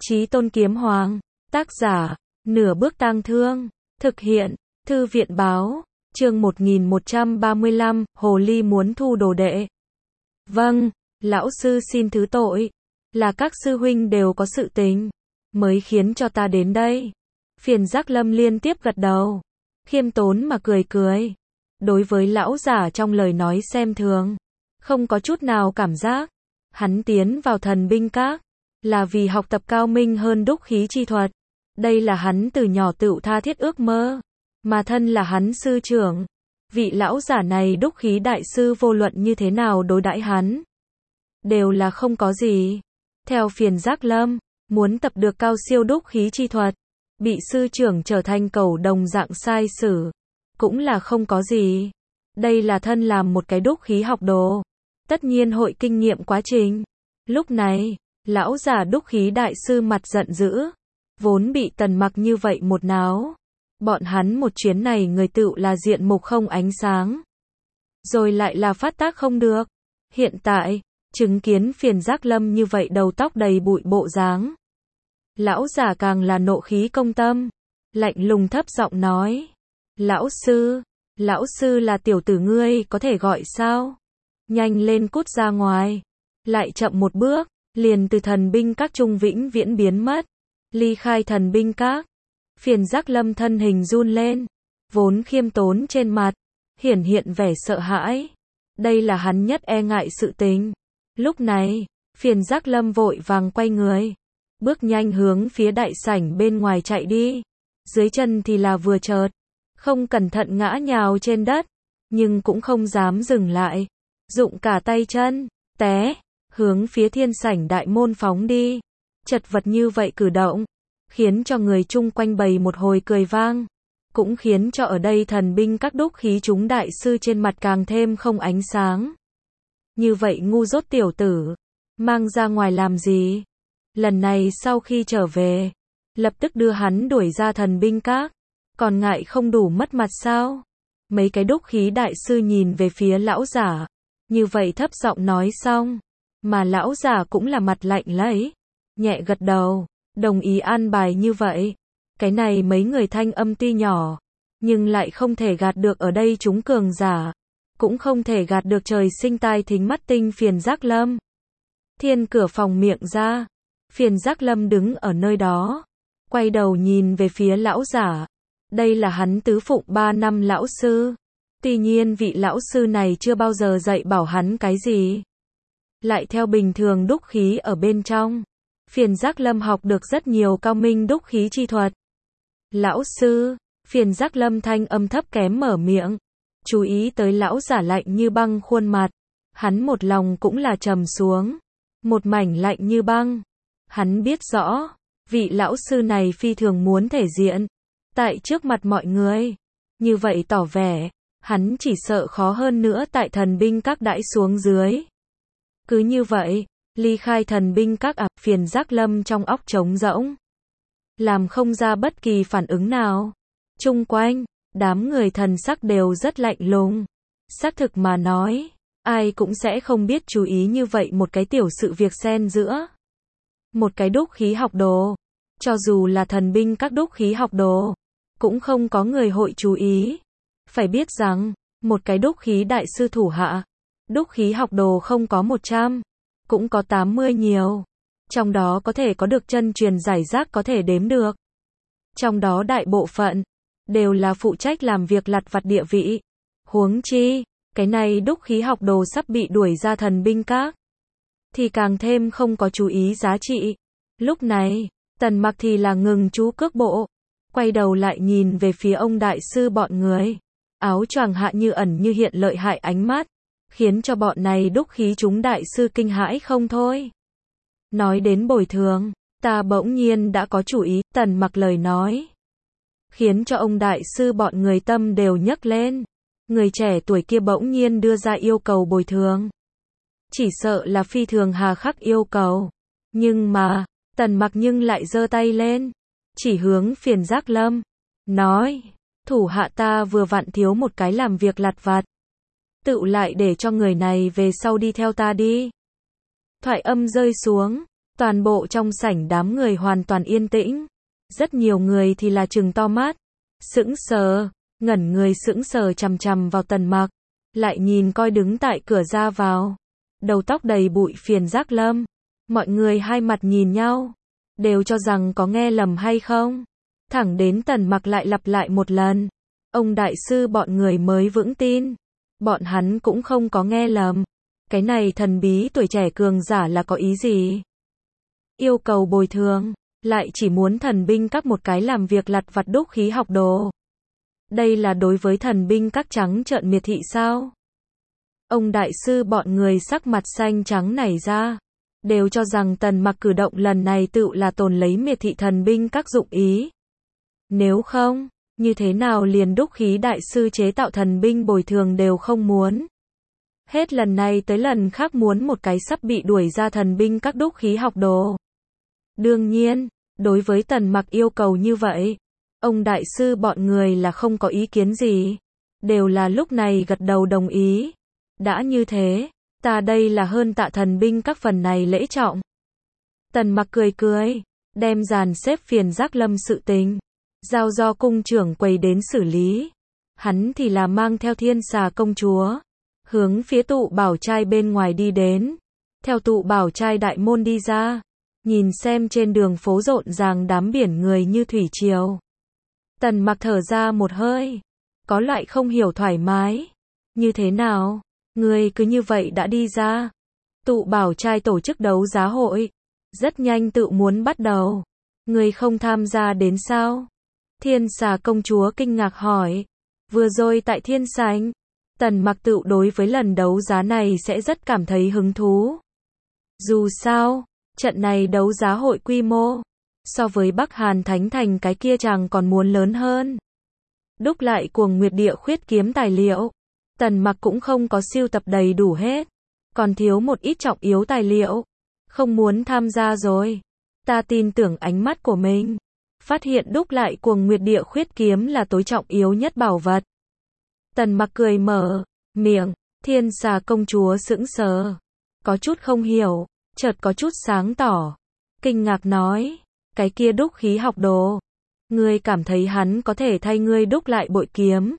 Chí Tôn Kiếm Hoàng, tác giả, Nửa Bước Tang Thương, thực hiện, Thư viện báo, chương 1135, Hồ Ly muốn thu đồ đệ. Vâng, lão sư xin thứ tội, là các sư huynh đều có sự tình, mới khiến cho ta đến đây. Phiền Giác Lâm liên tiếp gật đầu, khiêm tốn mà cười cười. Đối với lão giả trong lời nói xem thường, không có chút nào cảm giác. Hắn tiến vào thần binh các, là vì học tập cao minh hơn đúc khí chi thuật. Đây là hắn từ nhỏ tựu tha thiết ước mơ, mà thân là hắn sư trưởng. Vị lão giả này đúc khí đại sư vô luận như thế nào đối đãi hắn, đều là không có gì. Theo Phiền Giác Lâm, muốn tập được cao siêu đúc khí chi thuật, bị sư trưởng trở thành cẩu đồng dạng sai sử, cũng là không có gì. Đây là thân làm một cái đúc khí học đồ, tất nhiên hội kinh nghiệm quá trình. Lúc này, lão giả đúc khí đại sư mặt giận dữ, vốn bị Tần Mặc như vậy một náo. Bọn hắn một chuyến này người tựu là diện mục không ánh sáng, rồi lại là phát tác không được. Hiện tại, chứng kiến Phiền Giác Lâm như vậy đầu tóc đầy bụi bộ dáng, lão giả càng là nộ khí công tâm, lạnh lùng thấp giọng nói: Lão sư là tiểu tử ngươi có thể gọi sao? Nhanh lên cút ra ngoài. Lại chậm một bước, liền từ thần binh các trung vĩnh viễn biến mất, ly khai thần binh các. Phiền Giác Lâm thân hình run lên, vốn khiêm tốn trên mặt hiển hiện vẻ sợ hãi. Đây là hắn nhất e ngại sự tình. Lúc này, Phiền Giác Lâm vội vàng quay người, bước nhanh hướng phía đại sảnh bên ngoài chạy đi. Dưới chân thì là vừa chợt, không cẩn thận ngã nhào trên đất, nhưng cũng không dám dừng lại, dụng cả tay chân, té, hướng phía thiên sảnh đại môn phóng đi. Chật vật như vậy cử động, khiến cho người chung quanh bày một hồi cười vang, cũng khiến cho ở đây thần binh các đúc khí chúng đại sư trên mặt càng thêm không ánh sáng. Như vậy ngu dốt tiểu tử, mang ra ngoài làm gì? Lần này sau khi trở về, lập tức đưa hắn đuổi ra thần binh các, còn ngại không đủ mất mặt sao? Mấy cái đúc khí đại sư nhìn về phía lão giả, như vậy thấp giọng nói xong, mà lão giả cũng là mặt lạnh lấy, nhẹ gật đầu, đồng ý an bài như vậy. Cái này mấy người thanh âm tuy nhỏ, nhưng lại không thể gạt được ở đây chúng cường giả, cũng không thể gạt được trời sinh tai thính mắt tinh Phiền Giác Lâm. Thiên cửa phòng miệng ra, Phiền Giác Lâm đứng ở nơi đó, quay đầu nhìn về phía lão giả. Đây là hắn tứ phụng 3 năm lão sư. Tuy nhiên vị lão sư này chưa bao giờ dạy bảo hắn cái gì. Lại theo bình thường đúc khí ở bên trong, Phiền Giác Lâm học được rất nhiều cao minh đúc khí chi thuật. Lão sư, Phiền Giác Lâm thanh âm thấp kém mở miệng, chú ý tới lão giả lạnh như băng khuôn mặt. Hắn một lòng cũng là trầm xuống, một mảnh lạnh như băng. Hắn biết rõ, vị lão sư này phi thường muốn thể diện tại trước mặt mọi người, như vậy tỏ vẻ, hắn chỉ sợ khó hơn nữa tại thần binh các đãi xuống dưới. Cứ như vậy, ly khai thần binh các. Phiền Giác Lâm trong óc trống rỗng, làm không ra bất kỳ phản ứng nào. Chung quanh, đám người thần sắc đều rất lạnh lùng. Xác thực mà nói, ai cũng sẽ không biết chú ý như vậy một cái tiểu sự việc xen giữa một cái đúc khí học đồ. Cho dù là thần binh các đúc khí học đồ, cũng không có người hội chú ý. Phải biết rằng, một cái đúc khí đại sư thủ hạ, đúc khí học đồ không có 100, cũng có 80 nhiều. Trong đó có thể có được chân truyền giải rác có thể đếm được. Trong đó đại bộ phận, đều là phụ trách làm việc lặt vặt địa vị. Huống chi, cái này đúc khí học đồ sắp bị đuổi ra thần binh các, thì càng thêm không có chú ý giá trị. Lúc này, Tần Mặc thì là ngừng chú cước bộ, quay đầu lại nhìn về phía ông đại sư bọn người. Áo choàng hạ như ẩn như hiện lợi hại ánh mắt, khiến cho bọn này đúc khí chúng đại sư kinh hãi không thôi. Nói đến bồi thường, ta bỗng nhiên đã có chủ ý. Tần Mặc lời nói, khiến cho ông đại sư bọn người tâm đều nhấc lên. Người trẻ tuổi kia bỗng nhiên đưa ra yêu cầu bồi thường, chỉ sợ là phi thường hà khắc yêu cầu. Nhưng mà, Tần Mặc nhưng lại giơ tay lên, chỉ hướng Phiền Giác Lâm, nói: thủ hạ ta vừa vặn thiếu một cái làm việc lặt vặt, tựu lại để cho người này về sau đi theo ta đi. Thoại âm rơi xuống, Toàn bộ trong sảnh đám người hoàn toàn yên tĩnh. Rất nhiều người thì là trừng to mắt, sững sờ, ngẩn người sững sờ chằm chằm vào Tần Mặc, lại nhìn coi đứng tại cửa ra vào, đầu tóc đầy bụi Phiền Giác Lâm. Mọi người hai mặt nhìn nhau, đều cho rằng có nghe lầm hay không. Thẳng đến Tần Mặc lại lặp lại một lần, ông đại sư bọn người mới vững tin. Bọn hắn cũng không có nghe lầm. Cái này thần bí tuổi trẻ cường giả là có ý gì? Yêu cầu bồi thường, lại chỉ muốn thần binh các một cái làm việc lặt vặt đúc khí học đồ. Đây là đối với thần binh các trắng trợn miệt thị sao? Ông đại sư bọn người sắc mặt xanh trắng nảy ra, đều cho rằng Tần Mặc cử động lần này tựu là tồn lấy miệt thị thần binh các dụng ý. Nếu không, như thế nào liền đúc khí đại sư chế tạo thần binh bồi thường đều không muốn. Hết lần này tới lần khác muốn một cái sắp bị đuổi ra thần binh các đúc khí học đồ. Đương nhiên, đối với Tần Mặc yêu cầu như vậy, ông đại sư bọn người là không có ý kiến gì, đều là lúc này gật đầu đồng ý. Đã như thế, ta đây là hơn tạ thần binh các phần này lễ trọng. Tần Mặc cười cười, đem dàn xếp Phiền Giác Lâm sự tình, giao do cung trưởng quầy đến xử lý. Hắn thì là mang theo Thiên Xà công chúa, hướng phía tụ bảo trai bên ngoài đi đến. Theo tụ bảo trai đại môn đi ra, nhìn xem trên đường phố rộn ràng đám biển người như thủy triều. Tần Mặc thở ra một hơi, có loại không hiểu thoải mái. Như thế nào? Người cứ như vậy đã đi ra. Tụ bảo trai tổ chức đấu giá hội, rất nhanh tự muốn bắt đầu. Người không tham gia đến sao? Thiên Xà công chúa kinh ngạc hỏi. Vừa rồi tại Thiên Sảnh, Tần Mặc tự đối với lần đấu giá này sẽ rất cảm thấy hứng thú. Dù sao, trận này đấu giá hội quy mô, so với Bắc Hàn Thánh Thành cái kia chàng còn muốn lớn hơn. Đúc lại Cuồng Nguyệt Địa Khuyết kiếm tài liệu, Tần Mặc cũng không có sưu tập đầy đủ hết, còn thiếu một ít trọng yếu tài liệu, không muốn tham gia rồi. Ta tin tưởng ánh mắt của mình, phát hiện đúc lại Cuồng Nguyệt Địa Khuyết kiếm là tối trọng yếu nhất bảo vật. Tần Mặc cười mở miệng, Thiên Xà công chúa sững sờ, có chút không hiểu, chợt có chút sáng tỏ, kinh ngạc nói, cái kia đúc khí học đồ, ngươi cảm thấy hắn có thể thay ngươi đúc lại bội kiếm?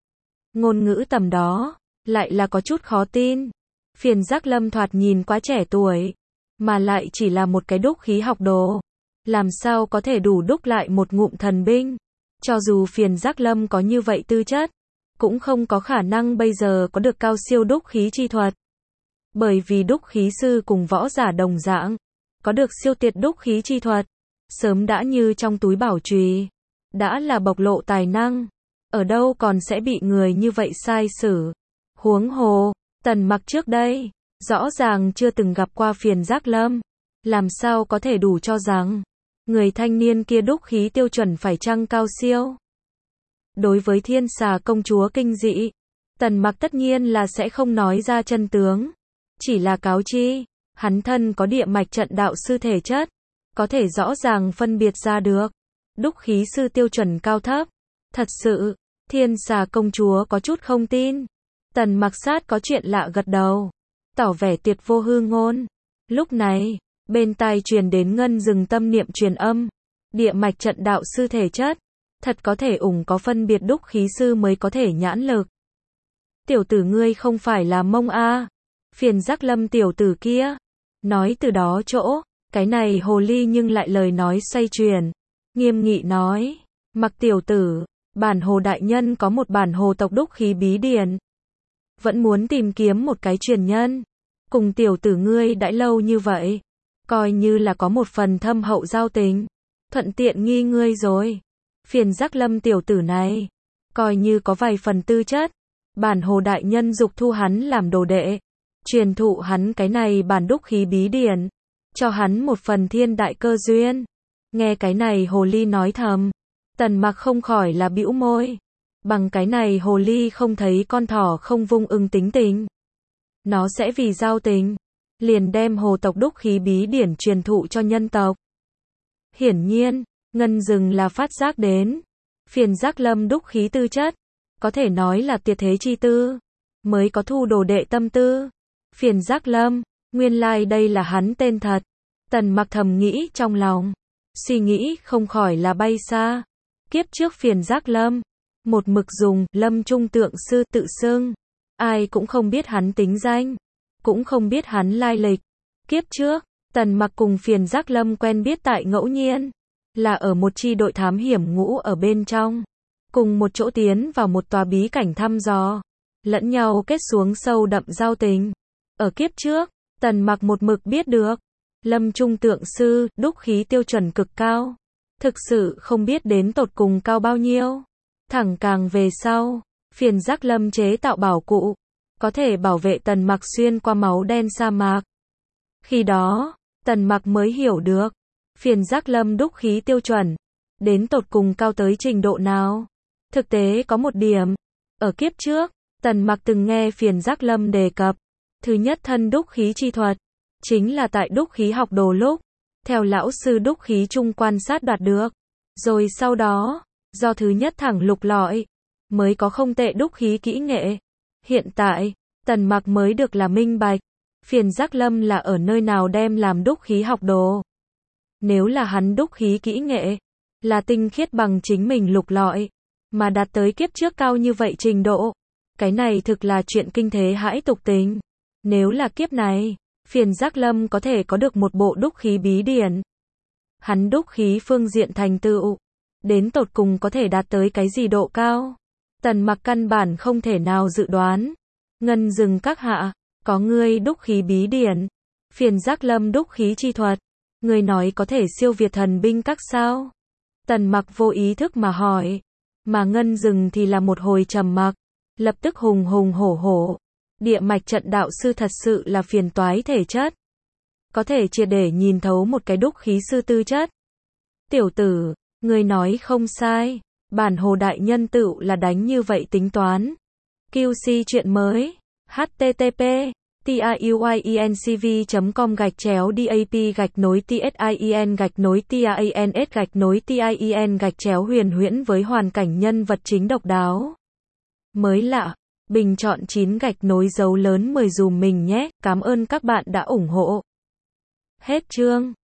Ngôn ngữ tầm đó, lại là có chút khó tin. Phiền Giác Lâm thoạt nhìn quá trẻ tuổi, mà lại chỉ là một cái đúc khí học đồ, làm sao có thể đủ đúc lại một ngụm thần binh? Cho dù Phiền Giác Lâm có như vậy tư chất, cũng không có khả năng bây giờ có được cao siêu đúc khí chi thuật. Bởi vì đúc khí sư cùng võ giả đồng dạng, có được siêu tuyệt đúc khí chi thuật, sớm đã như trong túi bảo chùy, đã là bộc lộ tài năng, ở đâu còn sẽ bị người như vậy sai xử. Huống hồ, Tần Mặc trước đây, rõ ràng chưa từng gặp qua Phiền Giác Lâm, làm sao có thể đủ cho rằng, người thanh niên kia đúc khí tiêu chuẩn phải chăng cao siêu. Đối với Thiên Xà công chúa kinh dị, Tần Mặc tất nhiên là sẽ không nói ra chân tướng, chỉ là cáo chi, hắn thân có địa mạch trận đạo sư thể chất, có thể rõ ràng phân biệt ra được đúc khí sư tiêu chuẩn cao thấp. Thật sự, Thiên Xà công chúa có chút không tin. Tần Mặc sát có chuyện lạ gật đầu, tỏ vẻ tuyệt vô hư ngôn. Lúc này, bên tai truyền đến ngân dừng tâm niệm truyền âm, địa mạch trận đạo sư thể chất, thật có thể có phân biệt đúc khí sư mới có thể nhãn lực. Tiểu tử ngươi không phải là Mông a? Phiền Giác Lâm tiểu tử kia. Nói từ đó chỗ, cái này hồ ly nhưng lại lời nói xoay chuyển, nghiêm nghị nói, Mặc tiểu tử, bản hồ đại nhân có một bản hồ tộc đúc khí bí điển, vẫn muốn tìm kiếm một cái truyền nhân, cùng tiểu tử ngươi đãi lâu như vậy, coi như là có một phần thâm hậu giao tình, thuận tiện nghi ngươi rồi. Phiền Giác Lâm tiểu tử này, coi như có vài phần tư chất, bản hồ đại nhân dục thu hắn làm đồ đệ, truyền thụ hắn cái này bản đúc khí bí điển, cho hắn một phần thiên đại cơ duyên. Nghe cái này hồ ly nói thầm, Tần Mặc không khỏi là bĩu môi. Bằng cái này hồ ly không thấy con thỏ không vung ưng tính tình, nó sẽ vì giao tình, liền đem hồ tộc đúc khí bí điển truyền thụ cho nhân tộc. Hiển nhiên, Ngân Dừng là phát giác đến, Phiền Giác Lâm đúc khí tư chất, có thể nói là tuyệt thế chi tư, mới có thu đồ đệ tâm tư. Phiền Giác Lâm, nguyên lai đây là hắn tên thật. Tần Mặc thầm nghĩ trong lòng. Suy nghĩ không khỏi là bay xa. Kiếp trước Phiền Giác Lâm, một mực dùng Lâm Trung Tượng Sư tự xưng. Ai cũng không biết hắn tính danh, cũng không biết hắn lai lịch. Kiếp trước, Tần Mặc cùng Phiền Giác Lâm quen biết tại ngẫu nhiên, là ở một chi đội thám hiểm ngũ ở bên trong, cùng một chỗ tiến vào một tòa bí cảnh thăm dò, lẫn nhau kết xuống sâu đậm giao tình. Ở kiếp trước, Tần Mặc một mực biết được, Lâm Trung Tượng Sư, đúc khí tiêu chuẩn cực cao. Thực sự không biết đến tột cùng cao bao nhiêu. Thẳng càng về sau, Phiền Giác Lâm chế tạo bảo cụ, có thể bảo vệ Tần Mặc xuyên qua máu đen sa mạc. Khi đó, Tần Mặc mới hiểu được, Phiền Giác Lâm đúc khí tiêu chuẩn, đến tột cùng cao tới trình độ nào. Thực tế có một điểm, ở kiếp trước, Tần Mặc từng nghe Phiền Giác Lâm đề cập, thứ nhất thân đúc khí chi thuật, chính là tại đúc khí học đồ lúc, theo lão sư đúc khí chung quan sát đoạt được. Rồi sau đó, do thứ nhất thẳng lục lọi, mới có không tệ đúc khí kỹ nghệ. Hiện tại, Tần Mặc mới được là minh bạch, Phiền Giác Lâm là ở nơi nào đem làm đúc khí học đồ. Nếu là hắn đúc khí kỹ nghệ, là tinh khiết bằng chính mình lục lọi, mà đạt tới kiếp trước cao như vậy trình độ. Cái này thực là chuyện kinh thế hãi tục tình. Nếu là kiếp này, Phiền Giác Lâm có thể có được một bộ đúc khí bí điển. Hắn đúc khí phương diện thành tựu, đến tột cùng có thể đạt tới cái gì độ cao. Tần Mặc căn bản không thể nào dự đoán. Ngân Dừng các hạ, có ngươi đúc khí bí điển, Phiền Giác Lâm đúc khí chi thuật, ngươi nói có thể siêu việt thần binh các sao? Tần Mặc vô ý thức mà hỏi, mà Ngân Dừng thì là một hồi trầm mặc, lập tức hùng hùng hổ hổ. Địa mạch trận đạo sư thật sự là phiền toái thể chất. Có thể triệt để nhìn thấu một cái đúc khí sư tư chất. Tiểu tử, ngươi nói không sai, bản Hồ đại nhân tựu là đánh như vậy tính toán. QC chuyện mới. http tiuinCV.com/dap-tin-tin-huyền huyễn với hoàn cảnh nhân vật chính độc đáo. Mới lạ. Bình chọn 9 dấu lớn 10 dùm mình nhé, cảm ơn các bạn đã ủng hộ. Hết chương.